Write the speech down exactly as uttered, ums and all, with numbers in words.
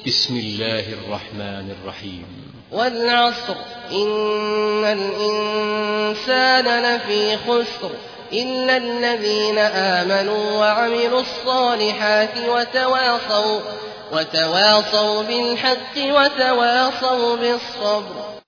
بسم الله الرحمن الرحيم. والعصر إن الإنسان لفي خسر إلا الذين آمنوا وعملوا الصالحات وتواصوا, وتواصوا بالحق وتواصوا بالصبر.